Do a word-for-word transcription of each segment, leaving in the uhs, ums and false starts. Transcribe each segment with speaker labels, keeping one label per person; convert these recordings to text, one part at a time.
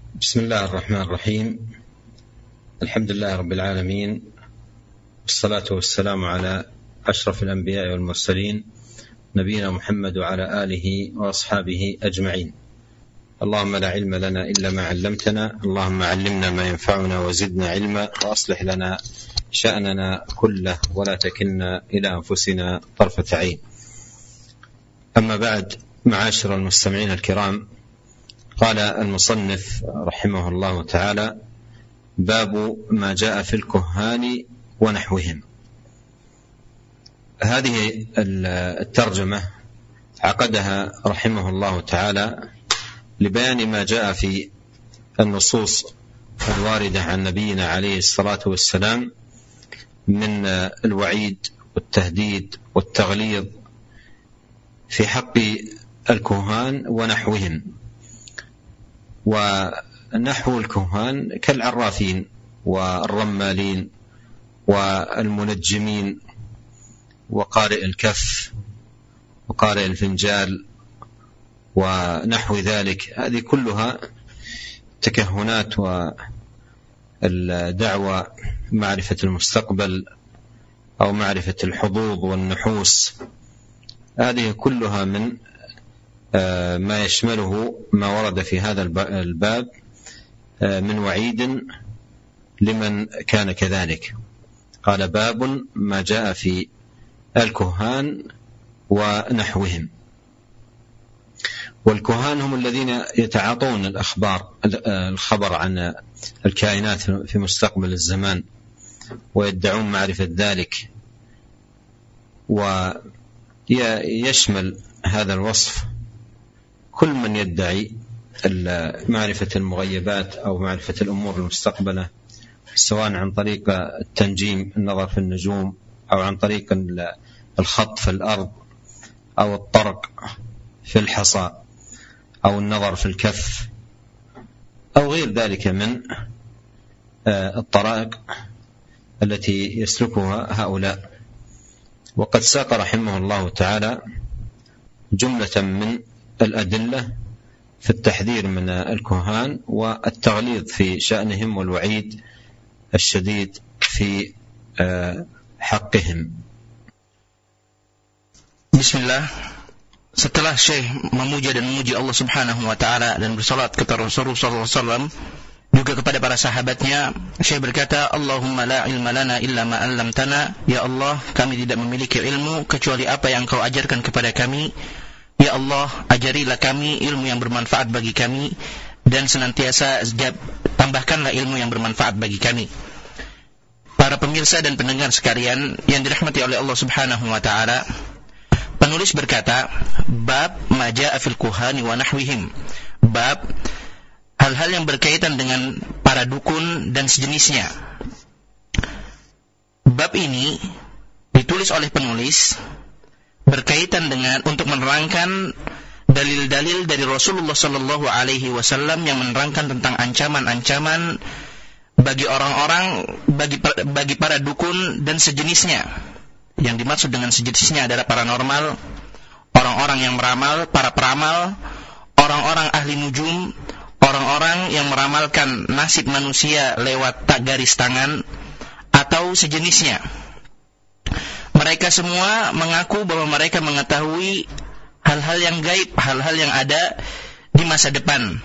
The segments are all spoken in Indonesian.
Speaker 1: بسم الله الرحمن الرحيم. الحمد لله رب العالمين، والصلاة والسلام على أشرف الأنبياء والمرسلين نبينا محمد وعلى آله وأصحابه أجمعين. اللهم لا علم لنا إلا ما علمتنا، اللهم علمنا ما ينفعنا وزدنا علما، وأصلح لنا شأننا كله ولا تكلنا إلى أنفسنا طرفة عين. أما بعد، معاشر المستمعين الكرام، قال المصنف رحمه الله تعالى: باب ما جاء في الكهان ونحوهم. هذه الترجمة عقدها رحمه الله تعالى لبيان ما جاء في النصوص الواردة عن نبينا عليه الصلاة والسلام من الوعيد والتهديد والتغليظ في حق الكهان ونحوهم. ونحو الكهان كالعرافين والرمالين والمنجمين وقارئ الكف وقارئ الفنجال ونحو ذلك، هذه كلها تكهنات والدعوة معرفة المستقبل أو معرفة الحظوظ والنحوس، هذه كلها من ما يشمله ما ورد في هذا الباب من وعيد لمن كان كذلك. قال: باب ما جاء في الكهان ونحوهم. والكهان هم الذين يتعاطون الأخبار الخبر عن الكائنات في مستقبل الزمان ويدعون معرفة ذلك. ويشمل هذا الوصف كل من يدعي معرفة المغيبات أو معرفة الأمور المستقبلة، سواء عن طريق التنجيم، النظر في النجوم، أو عن طريق الخط في الأرض، أو الطرق في الحصى، أو النظر في الكف، أو غير ذلك من الطرائق التي يسلكها هؤلاء. وقد ساق رحمه الله تعالى جملة من الأدلة في التحذير من الكهان والتغليظ في شأنهم والوعيد الشديد في حقهم.
Speaker 2: Bismillah. Setelah Syekh memuja dan memuji Allah Subhanahu wa taala dan bersalat kepada Rasulullah sallallahu alaihi wasallam juga kepada para sahabatnya, Syekh berkata, Allahumma la ilma lana illa ma 'allamtana. Ya Allah, kami tidak memiliki ilmu kecuali apa yang Engkau ajarkan kepada kami. Ya Allah, ajarilah kami ilmu yang bermanfaat bagi kami, dan senantiasa tambahkanlah ilmu yang bermanfaat bagi kami. Para pemirsa dan pendengar sekalian yang dirahmati oleh Allah Subhanahu wa taala, penulis berkata, bab ma jaa'a fil kuhani wa nahwihim. Bab hal-hal yang berkaitan dengan para dukun dan sejenisnya. Bab ini ditulis oleh penulis berkaitan dengan untuk menerangkan dalil-dalil dari Rasulullah sallallahu alaihi wasallam yang menerangkan tentang ancaman-ancaman bagi orang-orang, bagi bagi para dukun dan sejenisnya. Yang dimaksud dengan sejenisnya adalah paranormal, orang-orang yang meramal, para peramal, orang-orang ahli nujum, orang-orang yang meramalkan nasib manusia lewat garis tangan atau sejenisnya. Mereka semua mengaku bahwa mereka mengetahui hal-hal yang gaib, hal-hal yang ada di masa depan.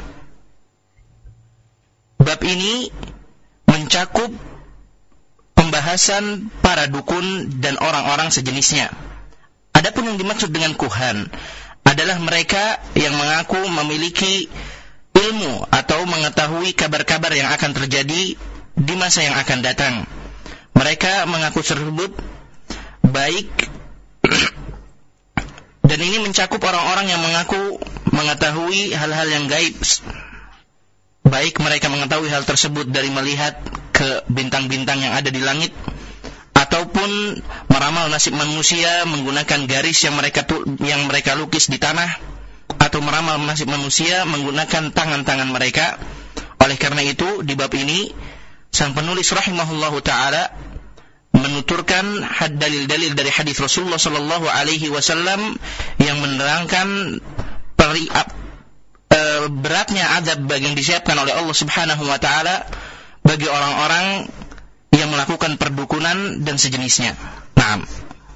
Speaker 2: Bab ini mencakup pembahasan para dukun dan orang-orang sejenisnya. Adapun yang dimaksud dengan kuhan adalah mereka yang mengaku memiliki ilmu atau mengetahui kabar-kabar yang akan terjadi di masa yang akan datang. Mereka mengaku tersebut baik, dan ini mencakup orang-orang yang mengaku mengetahui hal-hal yang gaib, baik mereka mengetahui hal tersebut dari melihat ke bintang-bintang yang ada di langit, ataupun meramal nasib manusia menggunakan garis yang mereka yang mereka lukis di tanah, atau meramal nasib manusia menggunakan tangan-tangan mereka. Oleh karena itu, di bab ini sang penulis rahimahullahu taala menuturkan dalil-dalil dari hadis Rasulullah sallallahu alaihi wasallam yang menerangkan peri, uh, beratnya azab bagi yang disiapkan oleh Allah Subhanahu wa taala bagi orang-orang yang melakukan perdukunan dan sejenisnya. Naam.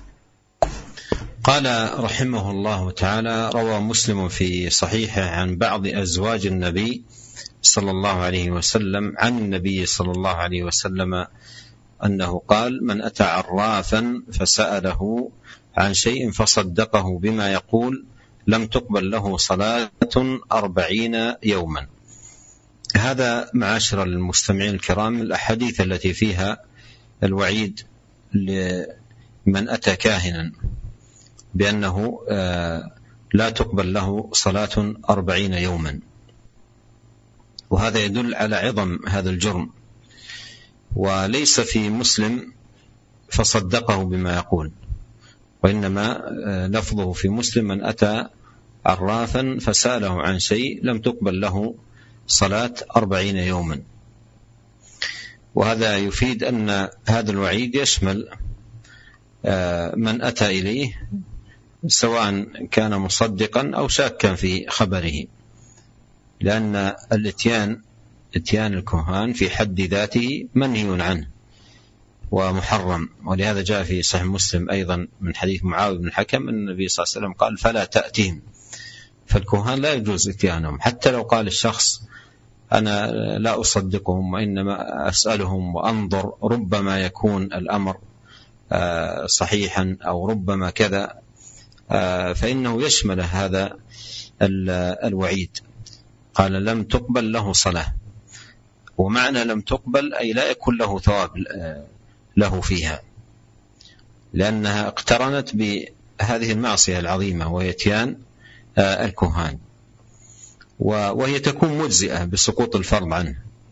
Speaker 1: قال رحمه الله تعالى: روى مسلم في صحيحه عن بعض أزواج النبي صلى الله عليه وسلم عن النبي صلى الله عليه وسلم أنه قال: من أتى عرافا فسأله عن شيء فصدقه بما يقول لم تقبل له صلاة أربعين يوما. هذا معاشر المستمعين الكرام الأحاديث التي فيها الوعيد لمن أتى كاهنا بأنه لا تقبل له صلاة أربعين يوما، وهذا يدل على عظم هذا الجرم. وليس في مسلم فصدقه بما يقول، وإنما لفظه في مسلم: من أتى عرافا فسأله عن شيء لم تقبل له صلاة أربعين يوما. وهذا يفيد أن هذا الوعيد يشمل من أتى إليه سواء كان مصدقا أو شاكا في خبره، لأن الاتيان اتيان الكهان في حد ذاته منهي عنه ومحرم. ولهذا جاء في صحيح مسلم أيضا من حديث معاوية بن الحكم أن النبي صلى الله عليه وسلم قال: فلا تأتيهم. فالكهان لا يجوز اتيانهم، حتى لو قال الشخص: أنا لا أصدقهم وإنما أسألهم وأنظر، ربما يكون الأمر صحيحا أو ربما كذا، فإنه يشمل هذا الوعيد. قال: لم تقبل له صلاة، ومعنى لم تقبل أي لا يكون له ثواب له فيها، لأنها اقترنت بهذه المعصية العظيمة وهي اتيان الكهان، وهي تكون مجزئة بسقوط الفرض عنه،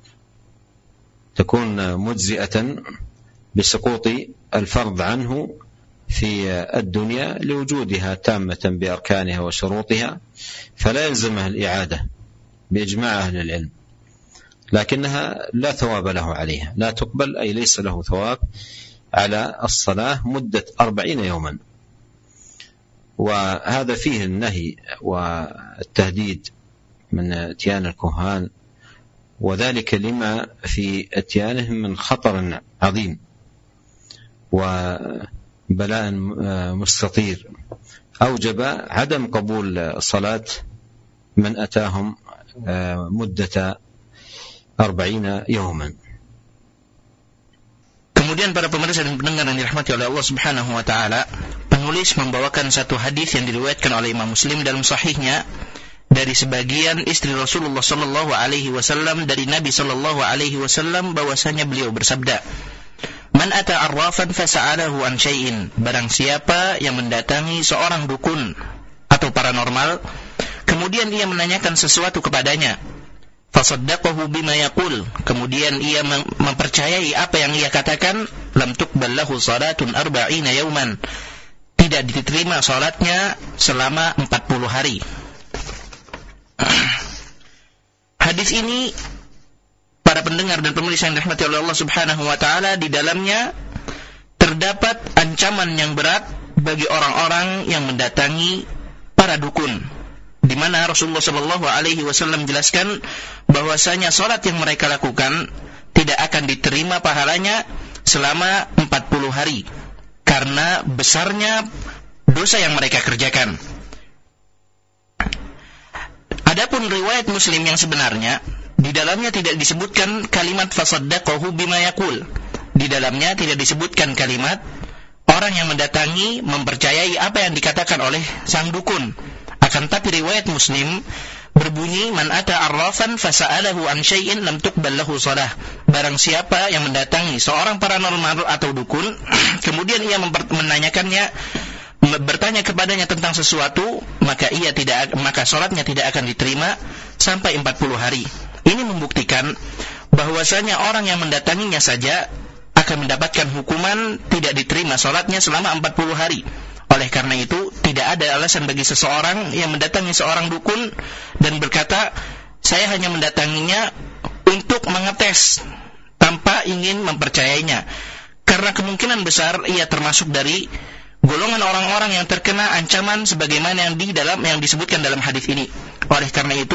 Speaker 1: تكون مجزئة بسقوط الفرض عنه في الدنيا لوجودها تامة بأركانها وشروطها، فلا يلزمها الإعادة بإجماع أهل العلم، لكنها لا ثواب له عليها، لا تقبل أي ليس له ثواب على الصلاة مدة أربعين يوما. وهذا فيه النهي والتهديد من اتيان الكهان، وذلك لما في اتيانهم من خطر عظيم وبلاء مستطير أوجب عدم قبول صلاة من أتاهم مدة أربعين يوما.
Speaker 2: Kemudian para pemirsa dan pendengar yang dirahmati oleh Allah Subhanahu wa taala, penulis membawakan satu hadis yang diriwayatkan oleh Imam Muslim dalam sahihnya dari sebagian istri Rasulullah sallallahu alaihi wasallam dari Nabi sallallahu alaihi wasallam bahwasanya beliau bersabda: Man ata arrafan fasa'alahu an syai'in, barang siapa yang mendatangi seorang dukun atau paranormal kemudian ia menanyakan sesuatu kepadanya, fasaddaqahu bima yaqul, kemudian ia mempercayai apa yang ia katakan, lam tuqbal lahu salatun arba'ina yawman, tidak diterima salatnya selama empat puluh hari. Hadis ini para pendengar dan penulis yang dirahmati oleh Allah Subhanahu wa taala, di dalamnya terdapat ancaman yang berat bagi orang-orang yang mendatangi para dukun, di mana Rasulullah sallallahu alaihi wasallam menjelaskan bahwasanya salat yang mereka lakukan tidak akan diterima pahalanya selama empat puluh hari karena besarnya dosa yang mereka kerjakan. Adapun riwayat Muslim yang sebenarnya, di dalamnya tidak disebutkan kalimat fasaddaqahu bima yaqul. Di dalamnya tidak disebutkan kalimat orang yang mendatangi mempercayai apa yang dikatakan oleh sang dukun. Akan tapi riwayat Muslim berbunyi, man ata arrafan fasa'alahu an syai'in lam tuqbal lahu shalah. Barang siapa yang mendatangi seorang paranormal atau dukun kemudian ia memper- menanyakannya bertanya kepadanya tentang sesuatu, maka ia tidak maka salatnya tidak akan diterima sampai empat puluh hari. Ini membuktikan bahwasanya orang yang mendatanginya saja akan mendapatkan hukuman tidak diterima salatnya selama empat puluh hari. Oleh karena itu, tidak ada alasan bagi seseorang yang mendatangi seorang dukun dan berkata, saya hanya mendatanginya untuk mengetes tanpa ingin mempercayainya. Karena kemungkinan besar ia termasuk dari golongan orang-orang yang terkena ancaman sebagaimana yang di dalam yang disebutkan dalam hadis ini. Oleh karena itu,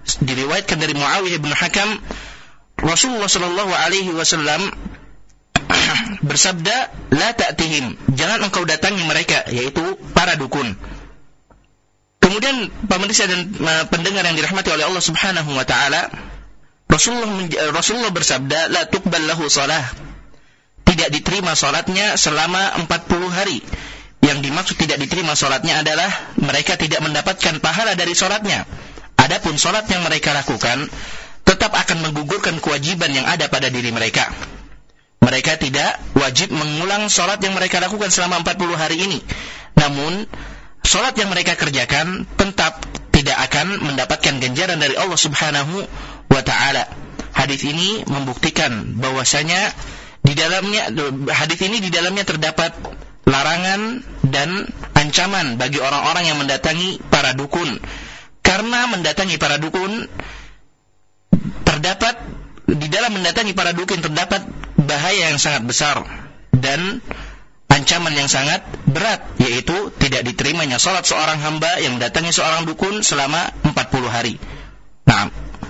Speaker 2: diriwayatkan dari Muawiyah bin Hakam, Rasulullah sallallahu alaihi wasallam bersabda, la ta'tihim, jangan engkau datangi mereka, yaitu para dukun. Kemudian pemirsa dan pendengar yang dirahmati oleh Allah Subhanahu wa taala, Rasulullah Rasulullah bersabda, la tuqbal lahu shalah, tidak diterima salatnya selama empat puluh hari. Yang dimaksud tidak diterima salatnya adalah mereka tidak mendapatkan pahala dari salatnya. Adapun salat yang mereka lakukan tetap akan menggugurkan kewajiban yang ada pada diri mereka. Mereka tidak wajib mengulang salat yang mereka lakukan selama empat puluh hari ini. Namun salat yang mereka kerjakan tetap tidak akan mendapatkan ganjaran dari Allah Subhanahu wa taala. Hadis ini membuktikan bahwasanya di dalamnya hadis ini di dalamnya terdapat larangan dan ancaman bagi orang-orang yang mendatangi para dukun. Karena mendatangi para dukun terdapat di dalam mendatangi para dukun terdapat bahaya yang sangat besar dan ancaman yang sangat berat, yaitu tidak diterimanya salat seorang hamba yang mendatangi seorang dukun selama empat puluh hari. Naam.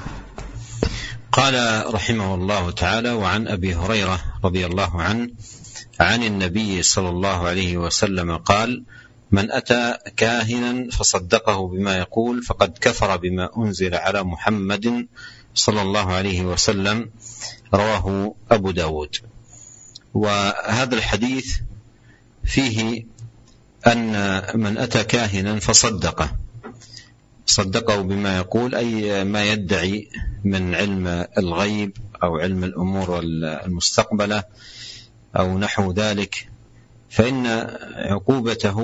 Speaker 1: Qala rahimahullahu ta'ala wa an Abi Hurairah radhiyallahu anhu عن النبي صلى الله عليه وسلم قال من أتى كاهنا فصدقه بما يقول فقد كفر بما أنزل على محمد صلى الله عليه وسلم رواه أبو داود. وهذا الحديث فيه أن من أتى كاهنا فصدقه صدقه بما يقول أي ما يدعي من علم الغيب أو علم الأمور المستقبلة أو نحو ذلك، فإن عقوبته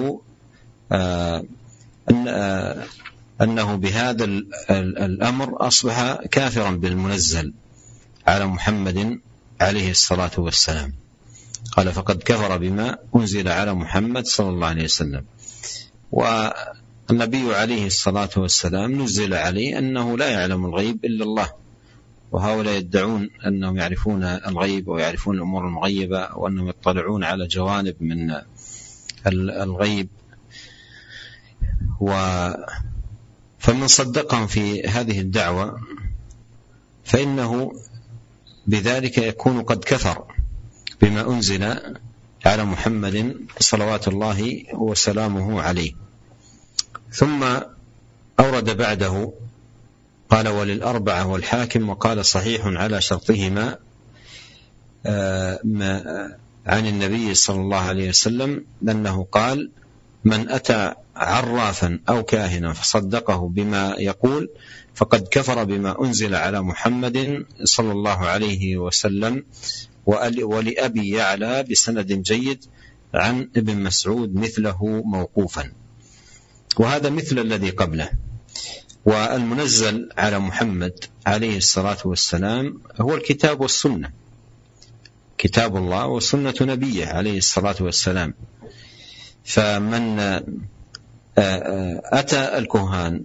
Speaker 1: أنه بهذا الأمر أصبح كافرا بالمنزل على محمد عليه الصلاة والسلام. قال فقد كفر بما أنزل على محمد صلى الله عليه وسلم. والنبي عليه الصلاة والسلام نزل عليه أنه لا يعلم الغيب إلا الله، وهؤلاء يدعون أنهم يعرفون الغيب ويعرفون الأمور المغيبة وأنهم يطلعون على جوانب من الغيب، فمن صدقهم في هذه الدعوة فإنه بذلك يكون قد كفر بما أنزل على محمد صلوات الله وسلامه عليه. ثم أورد بعده قال وللأربعة والحاكم وقال صحيح على شرطهما عن النبي صلى الله عليه وسلم أنه قال من أتى عرافا أو كاهنا فصدقه بما يقول فقد كفر بما أنزل على محمد صلى الله عليه وسلم. ولأبي يعلى بسند جيد عن ابن مسعود مثله موقوفا، وهذا مثل الذي قبله. والمنزل على محمد عليه الصلاة والسلام هو الكتاب والسنة، كتاب الله وسنة نبيه عليه الصلاة والسلام. فمن أتى الكهان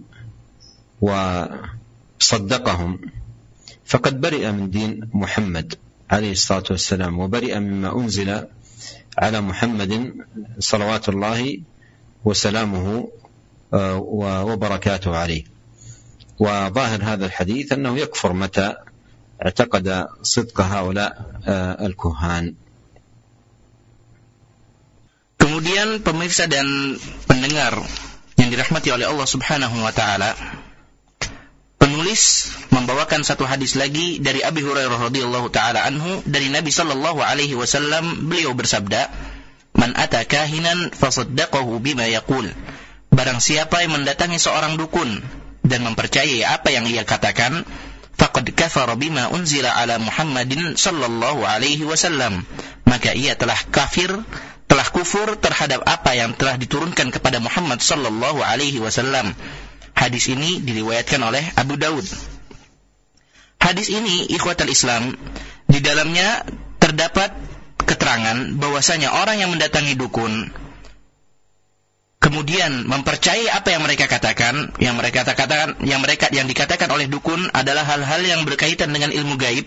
Speaker 1: وصدقهم فقد برئ من دين محمد عليه الصلاة والسلام، وبرئ مما أنزل على محمد صلوات الله وسلامه وبركاته عليه. وظاهر هذا الحديث أنه يكفر متى اعتقد صدق هؤلاء الكهان.
Speaker 2: Kemudian pemirsa dan pendengar yang dirahmati oleh Allah Subhanahu wa taala, penulis membawakan satu hadis lagi dari Abi Hurairah radhiyallahu taala anhu dari Nabi sallallahu alaihi wasallam. Beliau bersabda, "Man ata kahinan fasaddaqahu bima yaqul." Barang siapa yang mendatangi seorang dukun dan mempercayai apa yang ia katakan, faqad kafara bima unzila ala Muhammadin sallallahu alaihi wasallam, maka ia telah kafir, telah kufur terhadap apa yang telah diturunkan kepada Muhammad sallallahu alaihi wasallam. Hadis ini diriwayatkan oleh Abu Daud. Hadis ini, ikhwatal Islam, di dalamnya terdapat keterangan bahwasanya orang yang mendatangi dukun kemudian mempercayai apa yang mereka katakan, yang mereka katakan, yang mereka yang dikatakan oleh dukun adalah hal-hal yang berkaitan dengan ilmu gaib.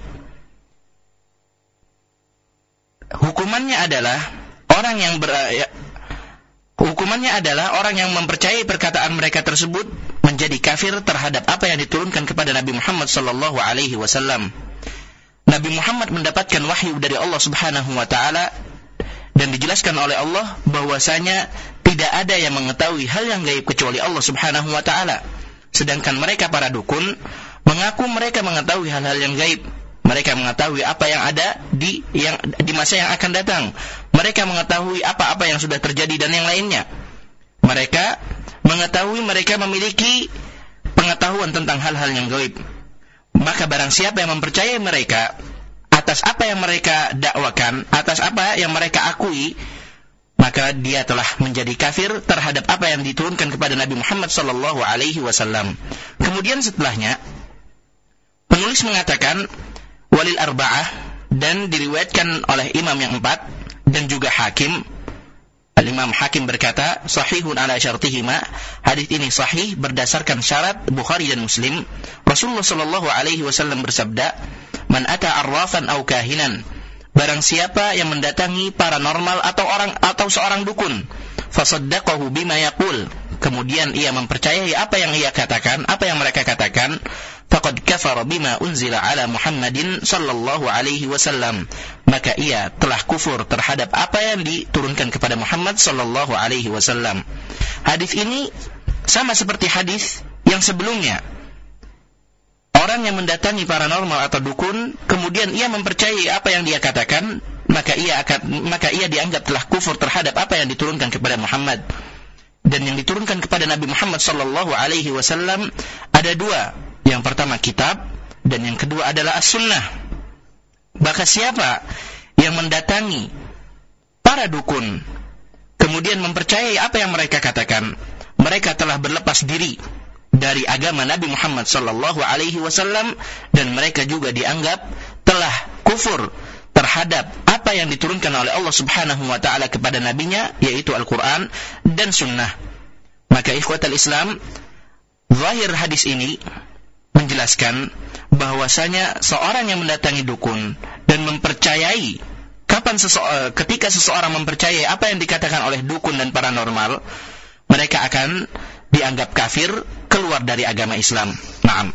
Speaker 2: Hukumannya adalah orang yang ber, hukumannya adalah orang yang mempercayai perkataan mereka tersebut menjadi kafir terhadap apa yang diturunkan kepada Nabi Muhammad sallallahu alaihi wasallam. Nabi Muhammad mendapatkan wahyu dari Allah Subhanahu wa taala dan dijelaskan oleh Allah bahwasanya tidak ada yang mengetahui hal yang gaib kecuali Allah Subhanahu wa taala. Sedangkan mereka para dukun mengaku mereka mengetahui hal-hal yang gaib. Mereka mengetahui apa yang ada di yang di masa yang akan datang. Mereka mengetahui apa-apa yang sudah terjadi dan yang lainnya. Mereka mengetahui mereka memiliki pengetahuan tentang hal-hal yang gaib. Maka barang siapa yang mempercayai mereka atas apa yang mereka dakwakan, atas apa yang mereka akui, maka dia telah menjadi kafir terhadap apa yang diturunkan kepada Nabi Muhammad sallallahu alaihi wasallam. Kemudian setelahnya penulis mengatakan walil arba'ah, dan diriwayatkan oleh imam yang empat dan juga Hakim. Al-Imam Hakim berkata, sahihun ala syartihima, hadis ini sahih berdasarkan syarat Bukhari dan Muslim. Rasulullah sallallahu alaihi wasallam bersabda, man ata arrafan aw kahinan, barang siapa yang mendatangi paranormal atau orang atau seorang dukun, fasaddaqahu bima yaqul, kemudian ia mempercayai apa yang ia katakan, apa yang mereka katakan, faqad kafara bima unzila ala Muhammadin sallallahu alaihi wasallam, maka ia telah kufur terhadap apa yang diturunkan kepada Muhammad sallallahu alaihi wasallam. Hadis ini sama seperti hadis yang sebelumnya. Orang yang mendatangi paranormal atau dukun, kemudian ia mempercayai apa yang dia katakan, maka ia akan maka ia dianggap telah kufur terhadap apa yang diturunkan kepada Muhammad. Dan yang diturunkan kepada Nabi Muhammad sallallahu alaihi wasallam ada dua. Yang pertama kitab, dan yang kedua adalah as-sunnah. Maka siapa yang mendatangi para dukun, kemudian mempercayai apa yang mereka katakan, mereka telah berlepas diri dari agama Nabi Muhammad sallallahu alaihi wasallam, dan mereka juga dianggap telah kufur terhadap apa yang diturunkan oleh Allah Subhanahu wa taala kepada nabinya, yaitu Al-Qur'an dan sunnah. Maka ikhwatal Islam, zahir hadis ini menjelaskan bahwasanya seorang yang mendatangi dukun dan mempercayai kapan sese- ketika seseorang mempercayai apa yang dikatakan oleh dukun dan paranormal, mereka akan dianggap kafir, keluar dari agama Islam. Naam.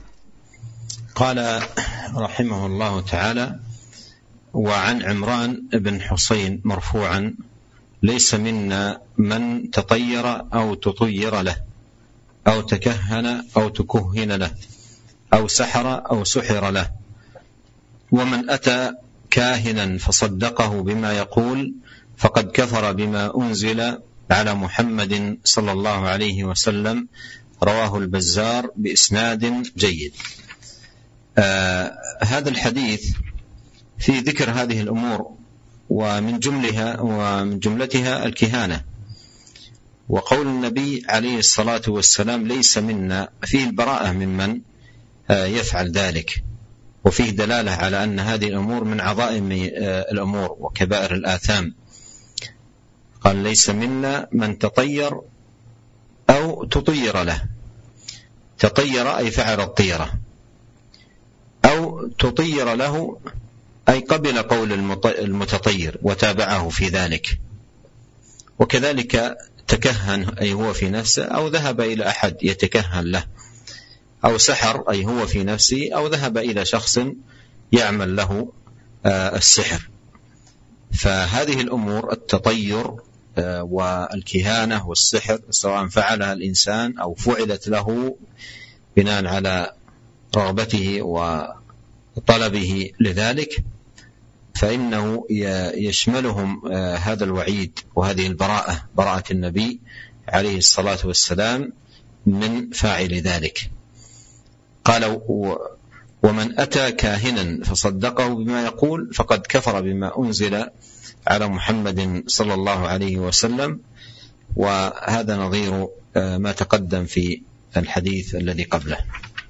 Speaker 1: Qala rahimahullahu ta'ala wa 'an Imran ibn Husayn marfu'an laysa minna man tatayyara aw tutayyara lahu أو تكهن أو تكهن له أو سحر أو سحر له ومن أتى كاهنا فصدقه بما يقول فقد كفر بما أنزل على محمد صلى الله عليه وسلم رواه البزار بإسناد جيد. آه هذا الحديث في ذكر هذه الأمور ومن جملها ومن جملتها الكهانة، وقول النبي عليه الصلاة والسلام ليس منا فيه البراءة ممن يفعل ذلك، وفيه دلالة على أن هذه الأمور من عظائم الأمور وكبائر الآثام. قال ليس منا من تطير أو تطير له، تطير أي فعل الطيرة، أو تطير له أي قبل قول المتطير وتابعه في ذلك. وكذلك تكهن أي هو في نفسه، أو ذهب إلى أحد يتكهن له، أو سحر أي هو في نفسه، أو ذهب إلى شخص يعمل له السحر. فهذه الأمور التطير والكهانة والسحر سواء فعلها الإنسان أو فعلت له بناء على رغبته وطلبه لذلك، فإنه يشملهم هذا الوعيد وهذه البراءة، براءة النبي عليه الصلاة والسلام من فاعل ذلك. قال ومن أتى كاهنا فصدقه بما يقول فقد كفر بما أنزل على محمد صلى الله عليه وسلم، وهذا نظير ما تقدم في الحديث الذي قبله.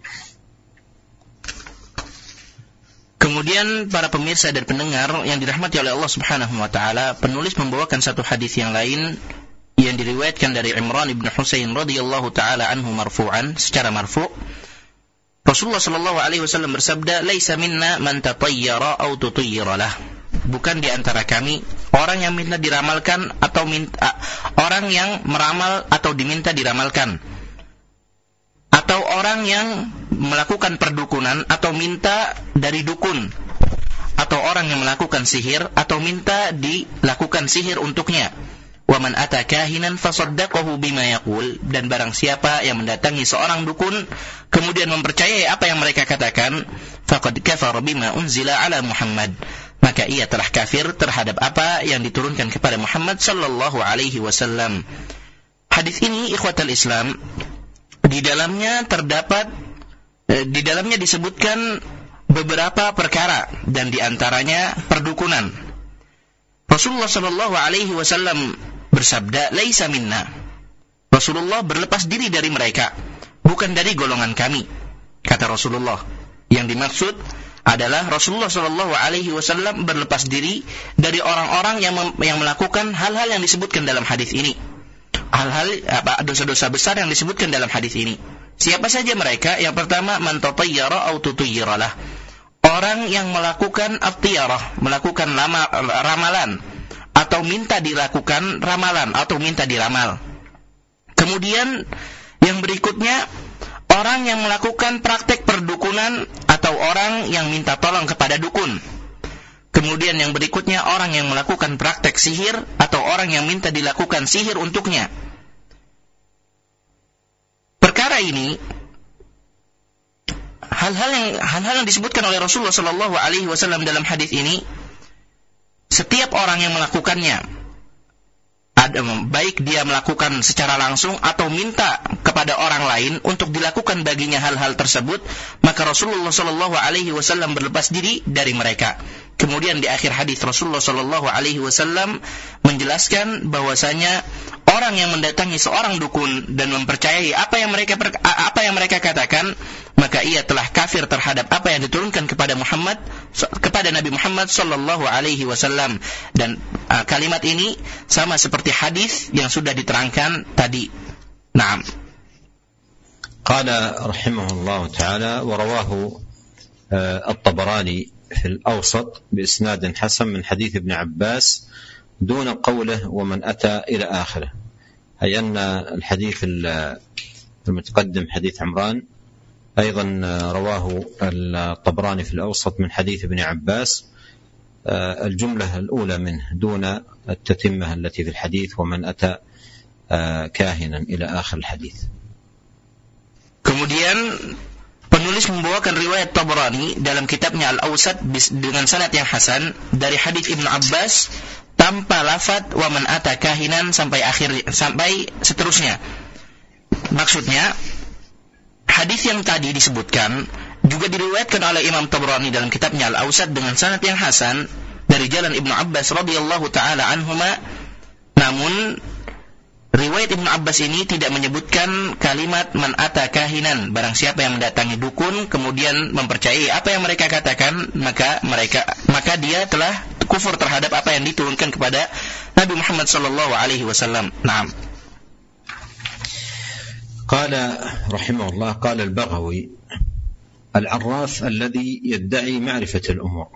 Speaker 2: Kemudian para pemirsa dan pendengar yang dirahmati oleh Allah Subhanahu wa taala, penulis membawakan satu hadis yang lain yang diriwayatkan dari Imran bin Husayn radhiyallahu taala anhu marfu'an, secara marfu'. Rasulullah sallallahu alaihi wasallam bersabda, "Laisa minna man tatayyara aw tutayyara lah." Bukan di antara kami orang yang minta diramalkan atau minta, orang yang meramal atau diminta diramalkan, atau orang yang melakukan perdukunan atau minta dari dukun, atau orang yang melakukan sihir atau minta dilakukan sihir untuknya. Wa man ata kahinan fasaddaqahu bima yaqul, dan barang siapa yang mendatangi seorang dukun kemudian mempercayai apa yang mereka katakan, faqad kafara bima unzila ala Muhammad, maka ia telah kafir terhadap apa yang diturunkan kepada Muhammad sallallahu alaihi wasallam. Hadis ini ikhwatal Islam, di dalamnya terdapat di dalamnya disebutkan beberapa perkara, dan di antaranya perdukunan. Rasulullah sallallahu alaihi wasallam bersabda, "Laisa minna." Rasulullah berlepas diri dari mereka, bukan dari golongan kami, kata Rasulullah. Yang dimaksud adalah Rasulullah sallallahu alaihi wasallam berlepas diri dari orang-orang yang mem- yang melakukan hal-hal yang disebutkan dalam hadis ini. Hal-hal apa dosa-dosa besar yang disebutkan dalam hadis ini. Siapa saja mereka? Yang pertama, man tatayyara aw tutayyiralah. Orang yang melakukan at-tiyarah, melakukan lama, ramalan, atau minta dilakukan ramalan, atau minta diramal. Kemudian yang berikutnya, orang yang melakukan praktek perdukunan, atau orang yang minta tolong kepada dukun. Kemudian yang berikutnya, orang yang melakukan praktek sihir, atau orang yang minta dilakukan sihir untuknya. Perkara ini, hal-hal yang hal-hal yang disebutkan oleh Rasulullah sallallahu alaihi wasallam dalam hadis ini, setiap orang yang melakukannya, ada, baik dia melakukan secara langsung atau minta kepada orang lain untuk dilakukan baginya hal-hal tersebut, maka Rasulullah sallallahu alaihi wasallam berlepas diri dari mereka. Kemudian di akhir hadis Rasulullah sallallahu alaihi wasallam menjelaskan bahwasanya orang yang mendatangi seorang dukun dan mempercayai apa yang mereka apa yang mereka katakan, maka ia telah kafir terhadap apa yang diturunkan kepada Muhammad kepada Nabi Muhammad sallallahu alaihi wasallam. Dan uh, kalimat ini sama seperti hadis yang sudah diterangkan tadi. Naam.
Speaker 1: Qala rahimahullah ta'ala wa rawahu at-Tabarani في الأوسط بإسناد حسن من حديث ابن عباس دون قوله ومن أتى إلى آخره، أي أن الحديث المتقدم حديث عمران أيضا رواه الطبراني في الأوسط من حديث ابن عباس، الجملة الأولى منه دون التتمة التي في الحديث ومن أتى كاهنا إلى آخر الحديث.
Speaker 2: Kemudian penulis membawakan riwayat Tabrani dalam kitabnya Al-Awsat dengan sanad yang hasan dari hadis Ibnu Abbas tanpa lafaz wa man ata kahinan sampai akhir sampai seterusnya. Maksudnya hadis yang tadi disebutkan juga diriwayatkan oleh Imam Tabrani dalam kitabnya Al-Awsat dengan sanad yang hasan dari jalan Ibnu Abbas radhiyallahu taala anhuma, namun riwayat Ibnu Abbas ini tidak menyebutkan kalimat man ata kahinan, barang siapa yang mendatangi dukun kemudian mempercayai apa yang mereka katakan, maka mereka maka dia telah kufur terhadap apa yang diturunkan kepada Nabi Muhammad sallallahu alaihi wasallam. Naam.
Speaker 1: Qala rahimahullah qala al-Baghawi al-'arraf alladhi yad'i ma'rifat al-umur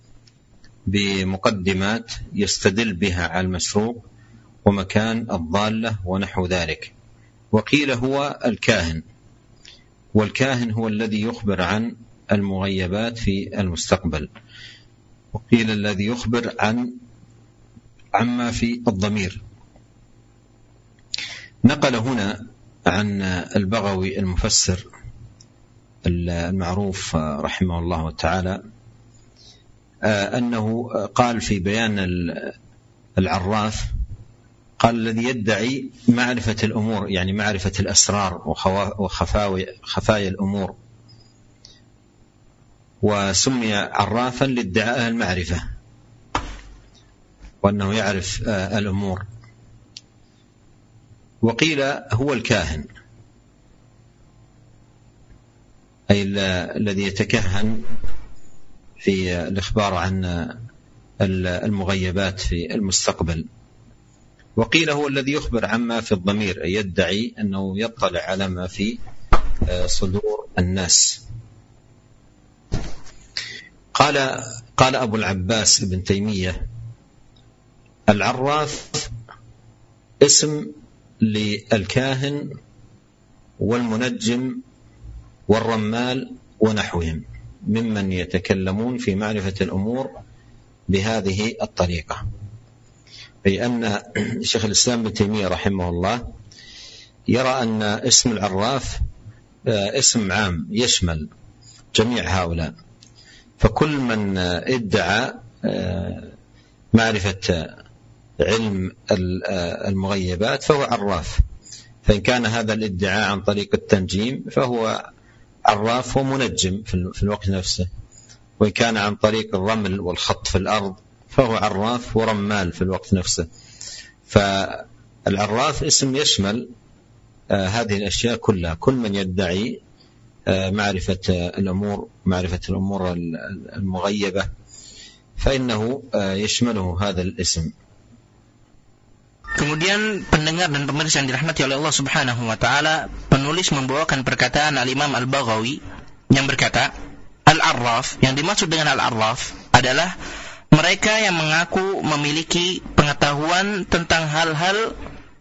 Speaker 1: بمقدمات يستدل بها على المسروق ومكان الضالة ونحو ذلك. وقيل هو الكاهن، والكاهن هو الذي يخبر عن المغيبات في المستقبل، وقيل الذي يخبر عن عما في الضمير. نقل هنا عن البغوي المفسر المعروف رحمه الله تعالى أنه قال في بيان العراف، قال الذي يدعي معرفة الأمور، يعني معرفة الأسرار وخفايا الأمور، وسمي عرافا لادعاء المعرفة وأنه يعرف الأمور. وقيل هو الكاهن، أي الذي يتكهن في الإخبار عن المغيبات في المستقبل. وقيل هو الذي يخبر عما في الضمير، أي يدعي أنه يطلع على ما في صدور الناس. قال قال أبو العباس ابن تيمية العراف اسم للكاهن والمنجم والرمال ونحوهم ممن يتكلمون في معرفة الأمور بهذه الطريقة. أي أن شيخ الإسلام ابن تيمية رحمه الله يرى أن اسم العراف اسم عام يشمل جميع هؤلاء، فكل من ادعى معرفة علم المغيبات فهو عراف، فإن كان هذا الادعاء عن طريق التنجيم فهو عراف ومنجم في الوقت نفسه، وإن كان عن طريق الرمل والخط في الأرض فهو عراف ورمال في الوقت نفسه. فالعراف اسم يشمل هذه الأشياء كلها، كل من يدعي معرفة الأمور معرفة الأمور المغيبة فإنه يشمله هذا الاسم.
Speaker 2: Kemudian pendengar dan pemirsa yang dirahmati oleh Allah Subhanahu wa taala, penulis membawakan perkataan Al-Imam Al-Baghawi yang berkata, Al-Arraf, yang dimaksud dengan Al-Arraf adalah mereka yang mengaku memiliki pengetahuan tentang hal-hal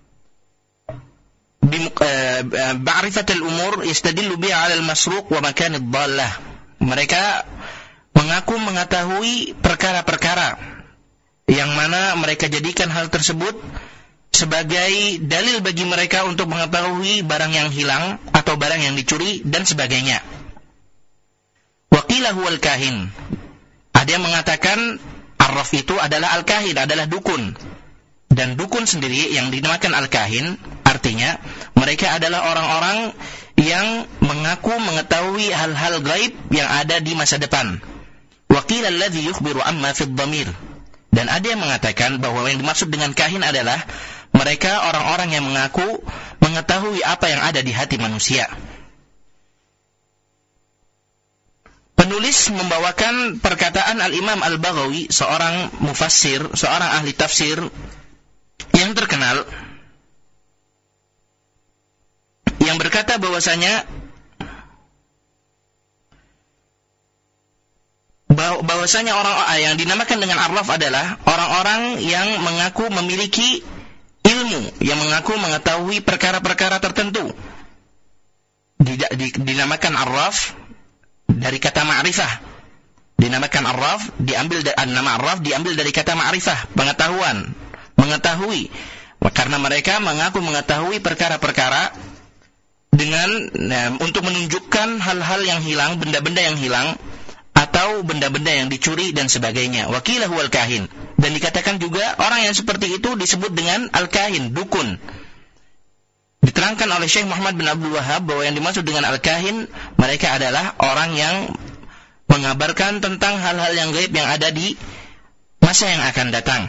Speaker 2: ba'rifatul umur yastadillu biha 'ala al-masruq wa makan ad-dallah. Mereka mengaku mengetahui perkara-perkara yang mana mereka jadikan hal tersebut sebagai dalil bagi mereka untuk mengetahui barang yang hilang atau barang yang dicuri dan sebagainya. Waqila huwal kahin. Ada yang mengatakan arraf itu adalah al-kahin, adalah dukun. Dan dukun sendiri yang dinamakan al-kahin artinya mereka adalah orang-orang yang mengaku mengetahui hal-hal gaib yang ada di masa depan. Waqila alladhi yukhbiru amma fid dhamir. Dan ada yang mengatakan bahwa yang dimaksud dengan kahin adalah mereka orang-orang yang mengaku mengetahui apa yang ada di hati manusia. Penulis membawakan perkataan Al-Imam Al-Baghawi, seorang mufassir, seorang ahli tafsir yang terkenal, yang berkata bahwasanya bahwasanya orang yang dinamakan dengan arraf adalah orang-orang yang mengaku memiliki ilmu, yang mengaku mengetahui perkara-perkara tertentu. Dinamakan arraf dari kata ma'rifah. Dinamakan arraf diambil dari nama arraf diambil dari kata ma'rifah, pengetahuan, mengetahui. Karena mereka mengaku mengetahui perkara-perkara dengan nah, untuk menunjukkan hal-hal yang hilang, benda-benda yang hilang atau benda-benda yang dicuri dan sebagainya. Wakilah huwal kahin. Dan dikatakan juga orang yang seperti itu disebut dengan al-kahin, dukun. Diterangkan oleh Syekh Muhammad bin Abdul Wahhab bahwa yang dimaksud dengan al-kahin mereka adalah orang yang mengabarkan tentang hal-hal yang gaib yang ada di masa yang akan datang.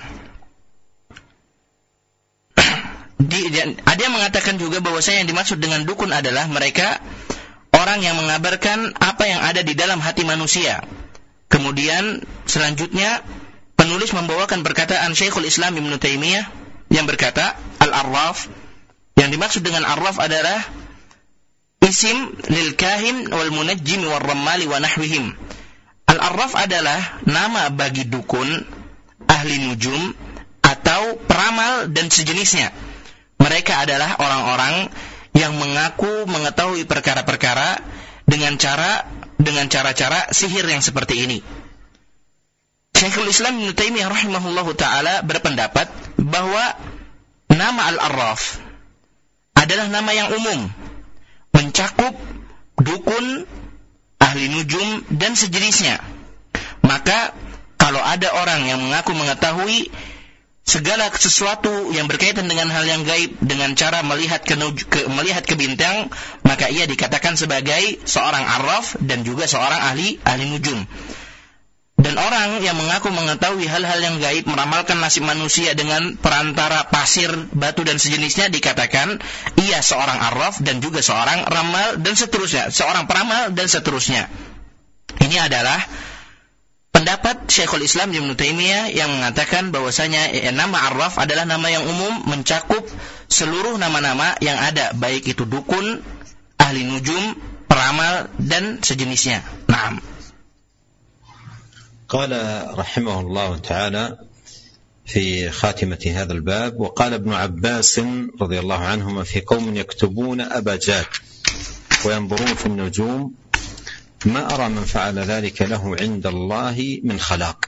Speaker 2: Di, ada yang mengatakan juga bahwasanya yang dimaksud dengan dukun adalah mereka orang yang mengabarkan apa yang ada di dalam hati manusia. Kemudian selanjutnya penulis membawakan perkataan Syekhul Islam Ibn Taimiyah yang berkata, Al-Arraf, yang dimaksud dengan Arraf adalah isim lil kahin wal munajjim wal rammali wa nahwihim. Al-Arraf adalah nama bagi dukun, ahli nujum atau peramal dan sejenisnya. Mereka adalah orang-orang yang mengaku mengetahui perkara-perkara dengan cara dengan cara-cara sihir yang seperti ini. Syekhul Islam Ibn Taimiyah rahimahullahu taala berpendapat bahwa nama Al-Arraf adalah nama yang umum, mencakup dukun, ahli nujum dan sejenisnya. Maka kalau ada orang yang mengaku mengetahui segala sesuatu yang berkaitan dengan hal yang gaib dengan cara melihat ke, ke melihat ke bintang, maka ia dikatakan sebagai seorang arraf dan juga seorang ahli ahli nujum. Dan orang yang mengaku mengetahui hal-hal yang gaib, meramalkan nasib manusia dengan perantara pasir, batu dan sejenisnya, dikatakan ia seorang arraf dan juga seorang ramal dan seterusnya, seorang peramal dan seterusnya. Ini adalah pendapat Syekhul Islam Ibn Taimiyah yang mengatakan bahwasanya eh, nama arraf adalah nama yang umum, mencakup seluruh nama-nama yang ada, baik itu dukun, ahli nujum, peramal dan sejenisnya. Naam.
Speaker 1: قال رحمه الله تعالى في خاتمة هذا الباب. وقال ابن عباس رضي الله عنهما في قوم يكتبون أبجاد وينظرون في النجوم ما أرى من فعل ذلك له عند الله من خلاق.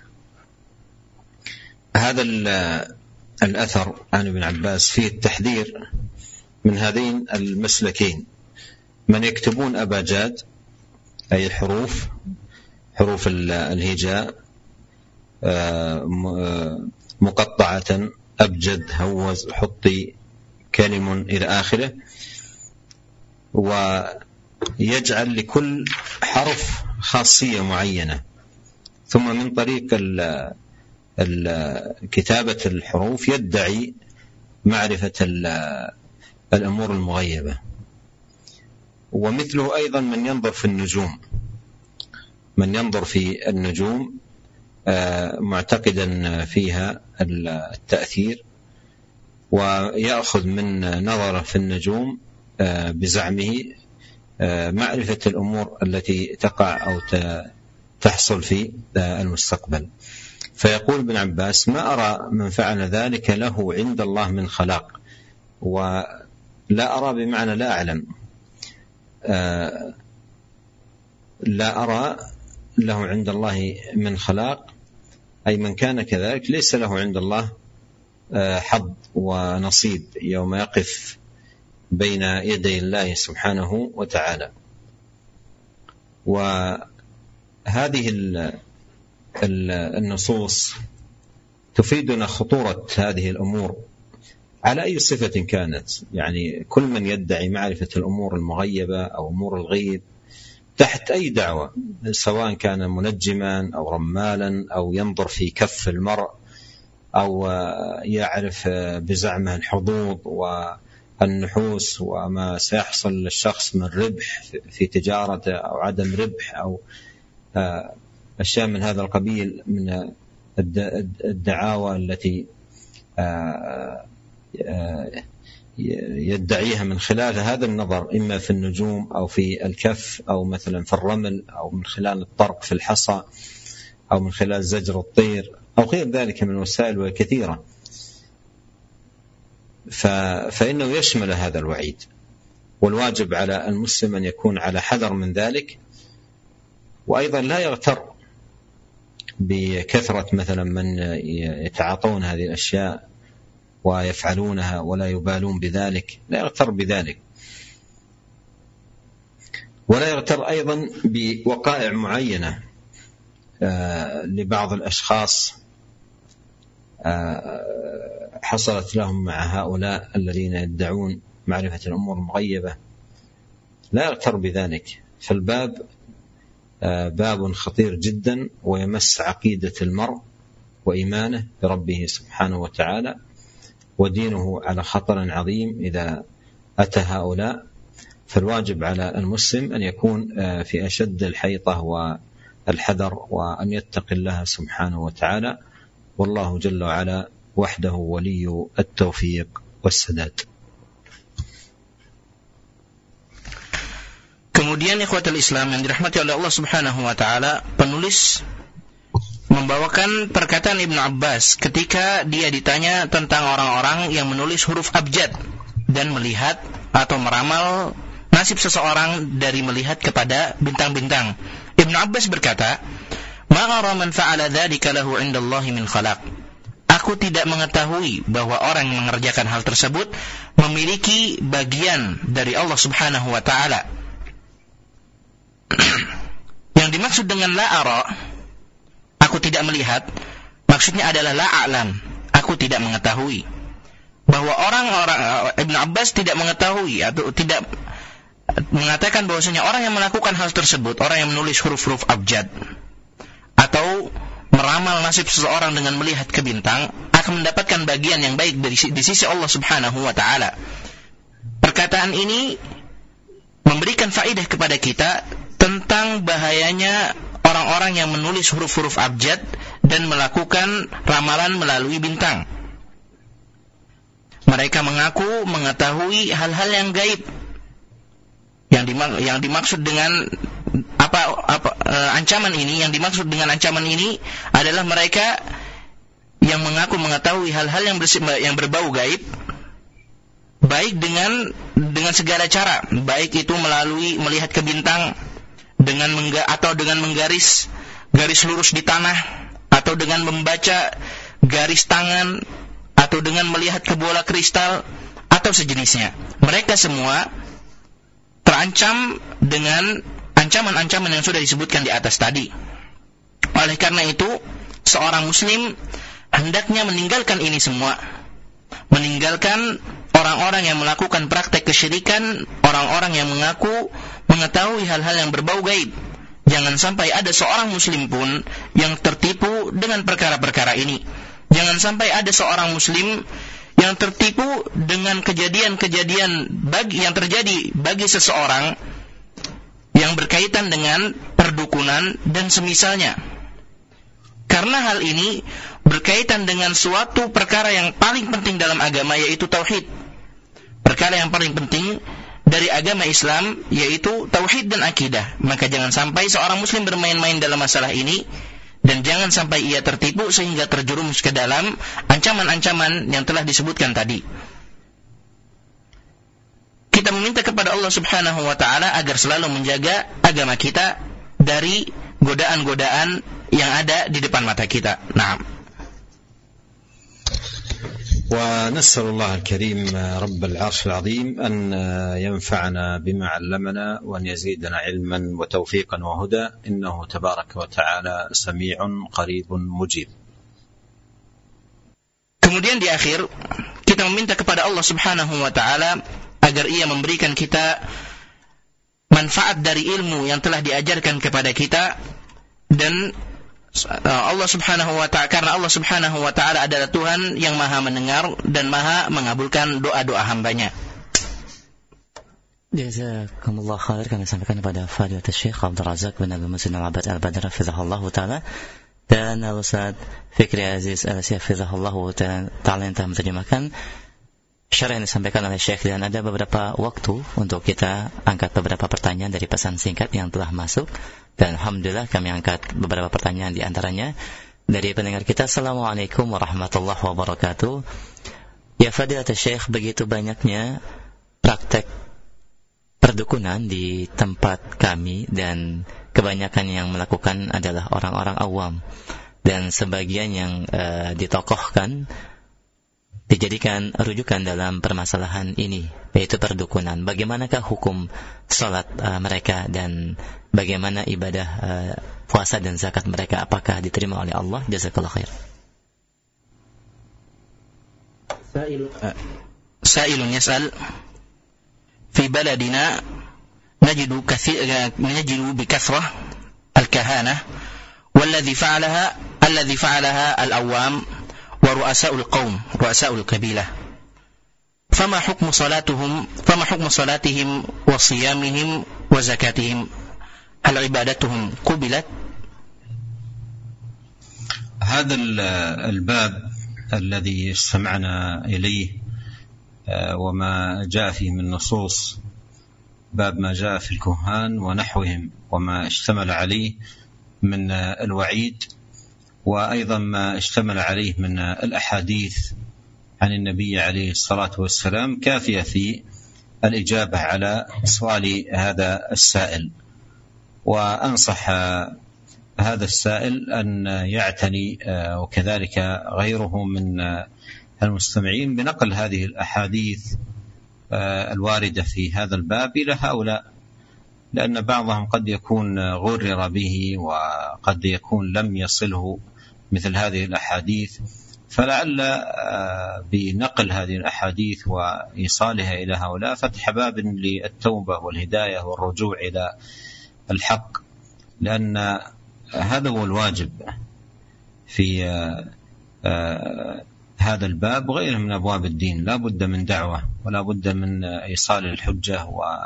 Speaker 1: هذا الأثر عن ابن عباس فيه التحذير من هذين المسلكين، من يكتبون أبجاد أي الحروف، حروف الهجاء مقطعة، أبجد، هوز، حطي، كلم إلى آخره، ويجعل لكل حرف خاصية معينة، ثم من طريق كتابة الحروف يدعي معرفة الأمور المغيبة. ومثله أيضا من ينظر في النجوم، من ينظر في النجوم معتقدا فيها التأثير، ويأخذ من نظره في النجوم بزعمه معرفة الأمور التي تقع أو تحصل في المستقبل. فيقول ابن عباس ما أرى من فعل ذلك له عند الله من خلاق. ولا أرى بمعنى لا أعلم، لا أرى له عند الله من خلاق، أي من كان كذلك ليس له عند الله حظ ونصيب يوم يقف بين يدي الله سبحانه وتعالى. وهذه النصوص تفيدنا خطورة هذه الأمور على أي صفة كانت. يعني كل من يدعي معرفة الأمور المغيبة أو أمور الغيب تحت أي دعوة، سواء كان منجما أو رمالا أو ينظر في كف المرء أو يعرف بزعمه الحظوظ والنحوس وما سيحصل للشخص من ربح في تجارته أو عدم ربح أو أشياء من هذا القبيل من الدعاوى التي يدعيها من خلال هذا النظر، إما في النجوم أو في الكف أو مثلا في الرمل أو من خلال الطرق في الحصى أو من خلال زجر الطير أو غير ذلك من الوسائل وكثيرة. فإنه يشمل هذا الوعيد، والواجب على المسلم أن يكون على حذر من ذلك، وأيضا لا يغتر بكثرة مثلا من يتعاطون هذه الأشياء ويفعلونها ولا يبالون بذلك، لا يغتر بذلك. ولا يغتر أيضا بوقائع معينة لبعض الأشخاص حصلت لهم مع هؤلاء الذين يدعون معرفة الأمور المغيبة، لا يغتر بذلك. فالباب باب خطير جدا ويمس عقيدة المرء وإيمانه بربه سبحانه وتعالى، ودينه على خطر عظيم إذا أتى هؤلاء. فالواجب على المسلم أن يكون في أشد الحيطة والحذر، وأن يتقي الله سبحانه وتعالى، والله جل وعلا وحده ولي التوفيق والسداد.
Speaker 2: Kemudian ikhwatul Islam yang dirahmati oleh Allah Subhanahu wa taala, penulis membawakan perkataan Ibnu Abbas ketika dia ditanya tentang orang-orang yang menulis huruf abjad dan melihat atau meramal nasib seseorang dari melihat kepada bintang-bintang. Ibnu Abbas berkata, "Ma ara man fa'ala dzalika lahu 'indallahi min khalaq." Aku tidak mengetahui bahwa orang yang mengerjakan hal tersebut memiliki bagian dari Allah Subhanahu wa taala. Yang dimaksud dengan la ara, aku tidak melihat, maksudnya adalah la a'lam, aku tidak mengetahui. Bahwa orang-orang, Ibnu Abbas tidak mengetahui atau tidak mengatakan bahwasanya orang yang melakukan hal tersebut, orang yang menulis huruf-huruf abjad atau meramal nasib seseorang dengan melihat ke bintang, akan mendapatkan bagian yang baik dari di sisi Allah Subhanahu wa taala. Perkataan ini memberikan faedah kepada kita tentang bahayanya orang-orang yang menulis huruf-huruf abjad dan melakukan ramalan melalui bintang. Mereka mengaku mengetahui hal-hal yang gaib. Yang, dimak- yang dimaksud dengan apa, apa e, ancaman ini, yang dimaksud dengan ancaman ini adalah mereka yang mengaku mengetahui hal-hal yang bersifat yang berbau gaib, baik dengan dengan segala cara, baik itu melalui melihat ke bintang dengan mengga, atau dengan menggaris garis lurus di tanah, atau dengan membaca garis tangan, atau dengan melihat ke bola kristal atau sejenisnya. Mereka semua terancam dengan ancaman-ancaman yang sudah disebutkan di atas tadi. Oleh karena itu, seorang muslim hendaknya meninggalkan ini semua, meninggalkan orang-orang yang melakukan praktek kesyirikan, orang-orang yang mengaku mengetahui hal-hal yang berbau gaib. Jangan sampai ada seorang muslim pun yang tertipu dengan perkara-perkara ini. Jangan sampai ada seorang muslim yang tertipu dengan kejadian-kejadian bagi yang terjadi bagi seseorang yang berkaitan dengan perdukunan dan semisalnya. Karena hal ini berkaitan dengan suatu perkara yang paling penting dalam agama, yaitu tauhid. Perkara yang paling penting dari agama Islam yaitu tauhid dan akidah. Maka jangan sampai seorang muslim bermain-main dalam masalah ini, dan jangan sampai ia tertipu sehingga terjerumus ke dalam ancaman-ancaman yang telah disebutkan tadi. Kita meminta kepada Allah Subhanahu wa taala agar selalu menjaga agama kita dari godaan-godaan yang ada di depan mata kita. Naam.
Speaker 1: ونسأل الله الكريم رب العرش العظيم أن ينفعنا بما علمنا وأن يزيدنا علما وتوفيقا وهدى إنه تبارك وتعالى سميع قريب مجيب.
Speaker 2: Kemudian di akhir kita meminta kepada Allah Subhanahu wa taala agar ia memberikan kita manfaat dari ilmu yang telah diajarkan kepada kita, dan Allah Subhanahu wa ta'ala, karena Allah Subhanahu wa ta'ala adalah Tuhan yang maha mendengar dan maha mengabulkan doa-doa hambanya.
Speaker 3: Jazakumullah khair. Kami sampaikan kepada Fadilatul Syekh Abdul Razak bin Abdul Muhsin Al-Abad Al-Badr hafizahullah ta'ala, dan Al-Ustaz Fikri Aziz Al-Syekh hafizahullah ta'ala yang telah menerjemahkan syarah yang disampaikan oleh Syekh. Dan ada beberapa waktu untuk kita angkat beberapa pertanyaan dari pesan singkat yang telah masuk, dan alhamdulillah kami angkat beberapa pertanyaan di antaranya dari pendengar kita. Assalamualaikum warahmatullahi wabarakatuh. Ya Fadilatul Syekh, begitu banyaknya praktek perdukunan di tempat kami, dan kebanyakan yang melakukan adalah orang-orang awam, dan sebagian yang uh, ditokohkan dijadikan rujukan dalam permasalahan ini, yaitu perdukunan. Bagaimanakah hukum salat uh, mereka, dan bagaimana ibadah uh, puasa dan zakat mereka, apakah diterima oleh Allah? Jazakallahu khair.
Speaker 2: Sa'ilun yas'al fi baladina najidu kathir najidu bikathrah al-kahana walladhi fa'alaha alladhi fa'alaha al-awam ورؤساء القوم رؤساء القبيلة فما حكم صلاتهم فما حكم صلاتهم وصيامهم وزكاتهم هل عبادتهم قبلت؟
Speaker 1: هذا الباب الذي استمعنا إليه وما جاء فيه من نصوص، باب ما جاء في الكهان ونحوهم وما اشتمل عليه من الوعيد، وأيضا ما اشتمل عليه من الأحاديث عن النبي عليه الصلاة والسلام كافية في الإجابة على سؤال هذا السائل. وأنصح هذا السائل أن يعتني وكذلك غيره من المستمعين بنقل هذه الأحاديث الواردة في هذا الباب إلى هؤلاء، لأن بعضهم قد يكون غرر به وقد يكون لم يصله مثل هذه الأحاديث، فلعل بنقل هذه الأحاديث وإيصالها إلى هؤلاء فتح باب للتوبة والهداية والرجوع إلى الحق، لأن هذا هو الواجب في هذا الباب غير من أبواب الدين. لا بد من دعوة ولا بد من إيصال الحجة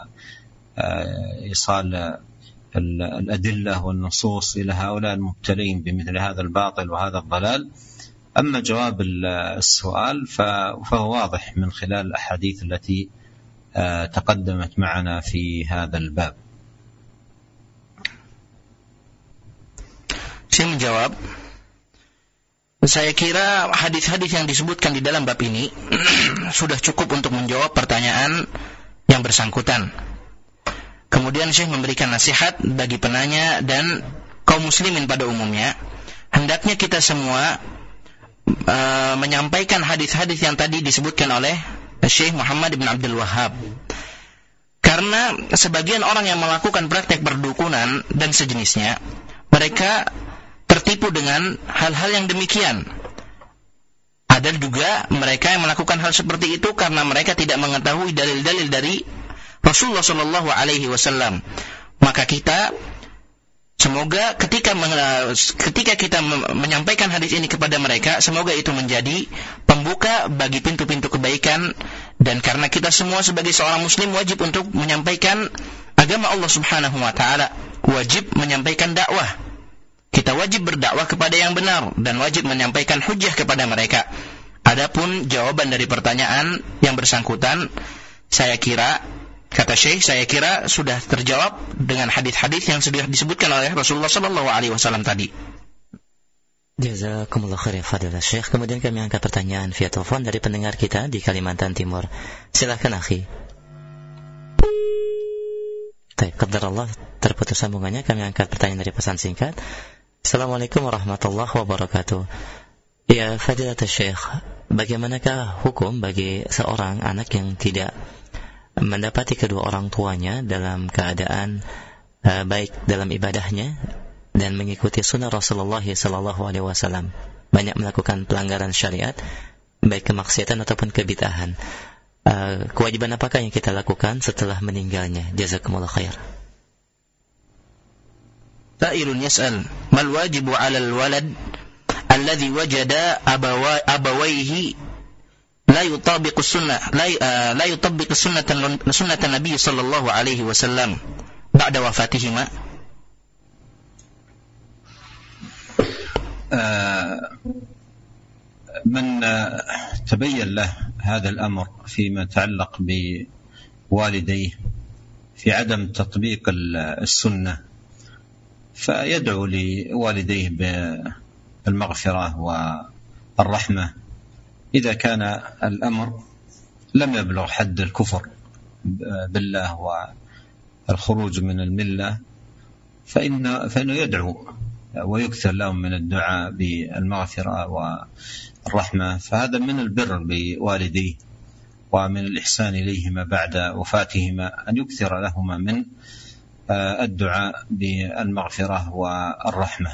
Speaker 1: وإيصال الأدلة والنصوص إلى هؤلاء المبتلين بمثل هذا الباطل وهذا الضلال. أما جواب السؤال فهو واضح من خلال الأحاديث التي تقدمت معنا في هذا الباب.
Speaker 2: Saya menjawab, Saya kira hadis-hadis yang disebutkan di dalam bab ini sudah cukup untuk menjawab pertanyaan yang bersangkutan. Kemudian Syekh memberikan nasihat bagi penanya dan kaum muslimin pada umumnya. Hendaknya kita semua uh, menyampaikan hadis-hadis yang tadi disebutkan oleh Syekh Muhammad bin Abdul Wahhab. Karena sebagian orang yang melakukan praktek perdukunan dan sejenisnya, mereka tertipu dengan hal-hal yang demikian. Ada juga mereka yang melakukan hal seperti itu karena mereka tidak mengetahui dalil-dalil dari Rasulullah Shallallahu Alaihi Wasallam. Maka kita semoga ketika ketika kita menyampaikan hadis ini kepada mereka, semoga itu menjadi pembuka bagi pintu-pintu kebaikan. Dan karena kita semua sebagai seorang muslim wajib untuk menyampaikan agama Allah Subhanahu Wa Taala, wajib menyampaikan dakwah. Kita wajib berdakwah kepada yang benar dan wajib menyampaikan hujjah kepada mereka. Adapun jawaban dari pertanyaan yang bersangkutan, saya kira, kata Syekh, saya kira sudah terjawab dengan hadis-hadis yang sudah disebutkan oleh Rasulullah Sallallahu Alaihi Wasallam tadi.
Speaker 3: Jazakumullah khair ya Fadilah Syekh. Kemudian kami angkat pertanyaan via telepon dari pendengar kita di Kalimantan Timur. Silakan akhi. Baik, qadarullah terputus sambungannya. Kami angkat pertanyaan dari pesan singkat. Assalamualaikum warahmatullahi wabarakatuh. Ya Fadilah Syekh, bagaimanakah hukum bagi seorang anak yang tidak mendapati kedua orang tuanya dalam keadaan uh, baik dalam ibadahnya dan mengikuti sunnah Rasulullah sallallahu alaihi wasallam, banyak melakukan pelanggaran syariat, baik kemaksiatan ataupun kebid'ahan. Uh, kewajiban apakah yang kita lakukan setelah meninggalnya? Jazakumullah khair.
Speaker 2: Sa'ilun yas'al, mal wajibu 'alal walad alladhi wajada abawa abawayhi la yutabiqu sunnah la uh, la yutabiqu sunnatan sunnatan Nabi sallallahu alaihi wasallam ba'da wafatihima.
Speaker 1: من تبين له هذا الأمر فيما يتعلق بوالديه في عدم تطبيق السنة فيدعو لوالديه بالمغفرة والرحمة. إذا كان الأمر لم يبلغ حد الكفر بالله والخروج من الملة فإن فإنه يدعو ويكثر لهم من الدعاء بالمغفرة والرحمة. فهذا من البر بوالديه ومن الإحسان إليهما بعد وفاتهما أن يكثر لهما من الدعاء بالمغفرة والرحمة.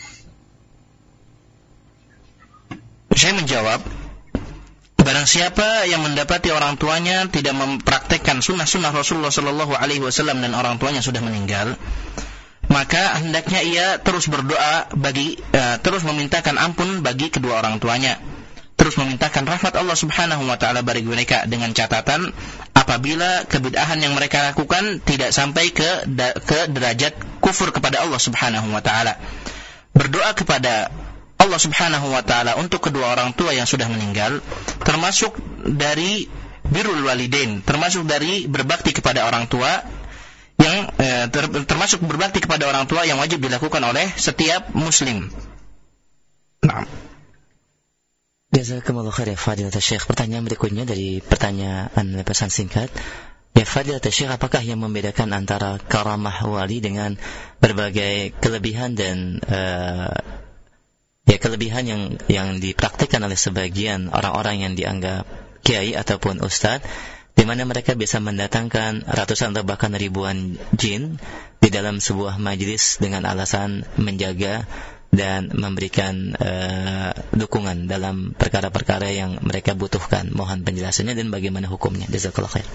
Speaker 2: Saya menjawab, barang siapa yang mendapati orang tuanya tidak mempraktekkan sunnah-sunnah Rasulullah Sallallahu Alaihi Wasallam dan orang tuanya sudah meninggal, maka hendaknya ia terus berdoa bagi uh, terus memintakan ampun bagi kedua orang tuanya, terus memintakan rahmat Allah Subhanahu Wa Taala bagi mereka, dengan catatan apabila kebid'ahan yang mereka lakukan tidak sampai ke da, ke derajat kufur kepada Allah Subhanahu Wa Taala. Berdoa kepada Allah Subhanahu Wa Taala untuk kedua orang tua yang sudah meninggal termasuk dari birrul walidain, termasuk dari berbakti kepada orang tua yang eh, ter, termasuk berbakti kepada orang tua yang wajib dilakukan oleh setiap muslim. Nah.
Speaker 3: Jazakumullah khair ya Fadilah Syekh. Pertanyaan berikutnya dari pertanyaan pesan singkat. Ya Fadilah Syekh, apakah yang membedakan antara karamah wali dengan berbagai kelebihan dan uh, ya kelebihan yang yang dipraktikkan oleh sebagian orang-orang yang dianggap kiai ataupun ustadz, di mana mereka bisa mendatangkan ratusan atau bahkan ribuan jin di dalam sebuah majlis dengan alasan menjaga dan memberikan uh, dukungan dalam perkara-perkara yang mereka butuhkan. Mohon penjelasannya dan bagaimana hukumnya. Jazakallahu khair.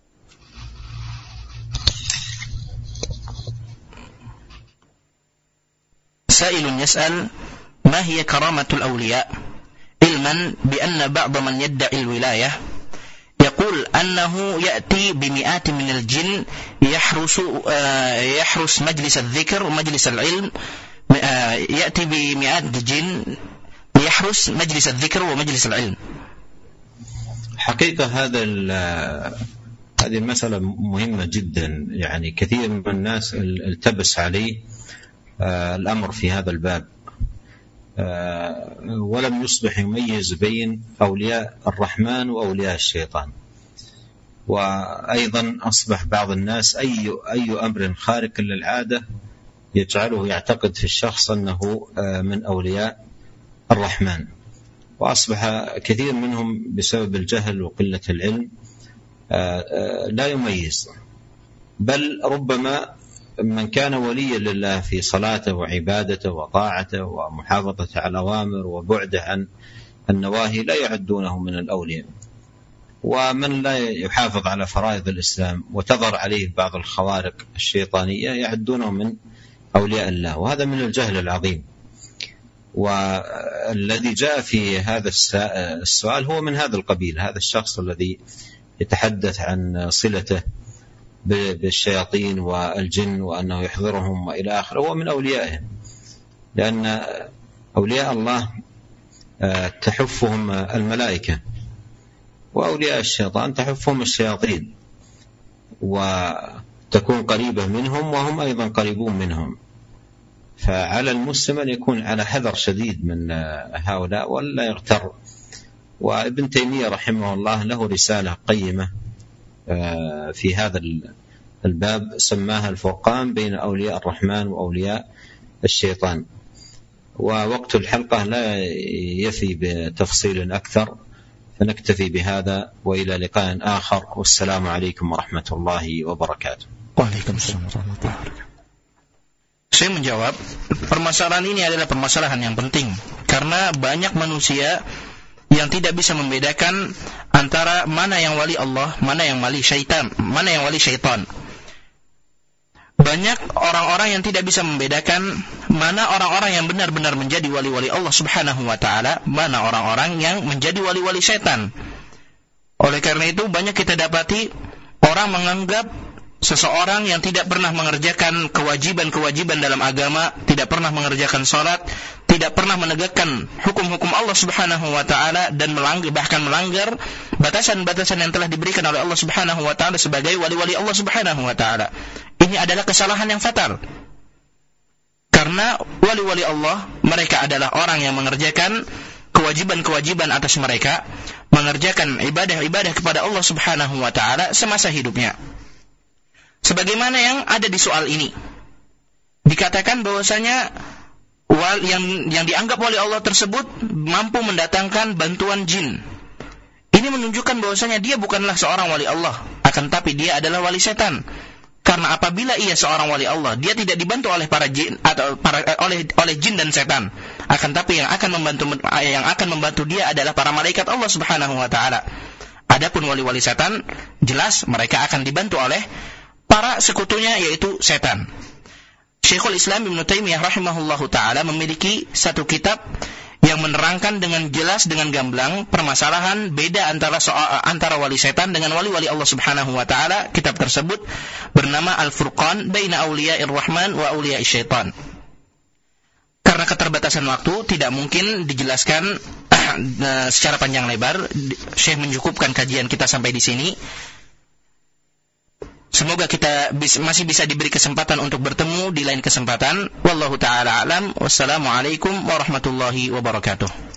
Speaker 2: Sa'ilun yas'al, ma hiya karamatul awliya ilman bi anna ba'd man yadda'i al-wilayah يقول أنه يأتي بمئات من الجن يحرس يحرس مجلس الذكر ومجلس العلم يأتي بمئات الجن يحرس مجلس الذكر ومجلس العلم.
Speaker 1: حقيقة هذا هذه المسألة مهمة جدا، يعني كثير من الناس التبس عليه الأمر في هذا الباب، ولم يصبح يميز بين أولياء الرحمن وأولياء الشيطان. وأيضا أصبح بعض الناس أي أي أمر خارق للعادة يجعله يعتقد في الشخص أنه من أولياء الرحمن، وأصبح كثير منهم بسبب الجهل وقلة العلم لا يميز، بل ربما من كان وليا لله في صلاته وعبادته وطاعته ومحافظته على الأوامر وبعده عن النواهي لا يعدونه من الأولياء. ومن لا يحافظ على فرائض الإسلام وتظهر عليه بعض الخوارق الشيطانية يعدونه من أولياء الله، وهذا من الجهل العظيم. والذي جاء في هذا السؤال هو من هذا القبيل، هذا الشخص الذي يتحدث عن صلته بالشياطين والجن وأنه يحضرهم وإلى آخره، هو من أوليائهم، لأن أولياء الله تحفهم الملائكة، وأولياء الشيطان تحفهم الشياطين، وتكون قريبة منهم وهم أيضا قريبون منهم. فعلى المسلم أن يكون على حذر شديد من هؤلاء ولا يغتر. وابن تيمية رحمه الله له رسالة قيمة في هذا الباب سماها الفرقان بين أولياء الرحمن وأولياء الشيطان. ووقت الحلقة لا يفي بتفصيل أكثر، فنكتفي بهذا وإلى لقاء آخر، والسلام عليكم ورحمة الله وبركاته.
Speaker 2: Waalaikumsalam warahmatullahi wabarakatuh. Saya menjawab, permasalahan ini adalah permasalahan yang penting karena banyak manusia yang tidak bisa membedakan antara mana yang wali Allah, mana yang wali syaitan, mana yang wali syaitan. Banyak orang-orang yang tidak bisa membedakan mana orang-orang yang benar-benar menjadi wali-wali Allah Subhanahu wa taala, mana orang-orang yang menjadi wali-wali syaitan. Oleh karena itu banyak kita dapati orang menganggap seseorang yang tidak pernah mengerjakan kewajiban-kewajiban dalam agama, tidak pernah mengerjakan salat, tidak pernah menegakkan hukum-hukum Allah Subhanahu wa taala dan melanggar, bahkan melanggar batasan-batasan yang telah diberikan oleh Allah Subhanahu wa taala sebagai wali-wali Allah Subhanahu wa taala. Ini adalah kesalahan yang fatal. Karena wali-wali Allah, mereka adalah orang yang mengerjakan kewajiban-kewajiban atas mereka, mengerjakan ibadah-ibadah kepada Allah Subhanahu wa taala semasa hidupnya. Sebagaimana yang ada di soal ini, dikatakan bahwasanya wal yang yang dianggap wali Allah tersebut mampu mendatangkan bantuan jin. Ini menunjukkan bahwasanya dia bukanlah seorang wali Allah, akan tapi dia adalah wali setan. Karena apabila ia seorang wali Allah, dia tidak dibantu oleh para jin atau para, oleh oleh jin dan setan, akan tapi yang akan membantu yang akan membantu dia adalah para malaikat Allah Subhanahu wa taala. Adapun wali-wali setan, jelas mereka akan dibantu oleh para sekutunya, yaitu setan. Syekhul Islam Ibnu Taimiyah rahimahullahu taala memiliki satu kitab yang menerangkan dengan jelas, dengan gamblang permasalahan beda antara soal, antara wali setan dengan wali-wali Allah Subhanahu wa taala. Kitab tersebut bernama Al-Furqan Baina Auliya'ir Rahman wa Auliya'is Syaitan. Karena keterbatasan waktu tidak mungkin dijelaskan secara panjang lebar. Syekh mencukupkan kajian kita sampai di sini. Semoga kita bis, masih bisa diberi kesempatan untuk bertemu di lain kesempatan. Wallahu ta'ala alam. Wassalamualaikum warahmatullahi wabarakatuh.